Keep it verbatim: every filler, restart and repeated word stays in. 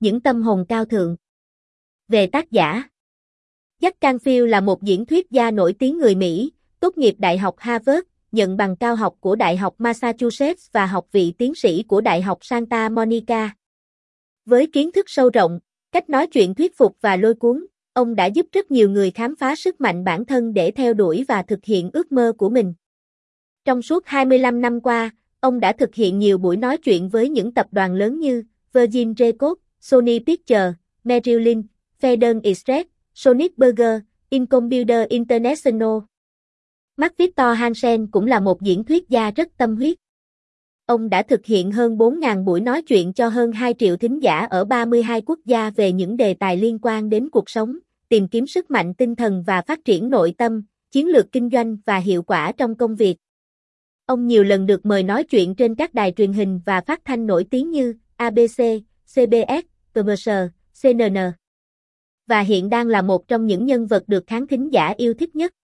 những tâm hồn cao thượng. Về tác giả, Jack Canfield là một diễn thuyết gia nổi tiếng người Mỹ, tốt nghiệp Đại học Harvard, nhận bằng cao học của Đại học Massachusetts và học vị tiến sĩ của Đại học Santa Monica. Với kiến thức sâu rộng, cách nói chuyện thuyết phục và lôi cuốn, ông đã giúp rất nhiều người khám phá sức mạnh bản thân để theo đuổi và thực hiện ước mơ của mình. Trong suốt hai mươi lăm năm qua, ông đã thực hiện nhiều buổi nói chuyện với những tập đoàn lớn như Virgin Records, Sony Pictures, Merrill Lynch, Federal Express, Sonic Burger, Incomputer International. Mark Victor Hansen cũng là một diễn thuyết gia rất tâm huyết. Ông đã thực hiện hơn bốn nghìn buổi nói chuyện cho hơn hai triệu thính giả ở ba mươi hai quốc gia về những đề tài liên quan đến cuộc sống, tìm kiếm sức mạnh tinh thần và phát triển nội tâm, chiến lược kinh doanh và hiệu quả trong công việc. Ông nhiều lần được mời nói chuyện trên các đài truyền hình và phát thanh nổi tiếng như a bê xê, xê bê ét, tê vê ét, xê en en. Và hiện đang là một trong những nhân vật được khán thính giả yêu thích nhất.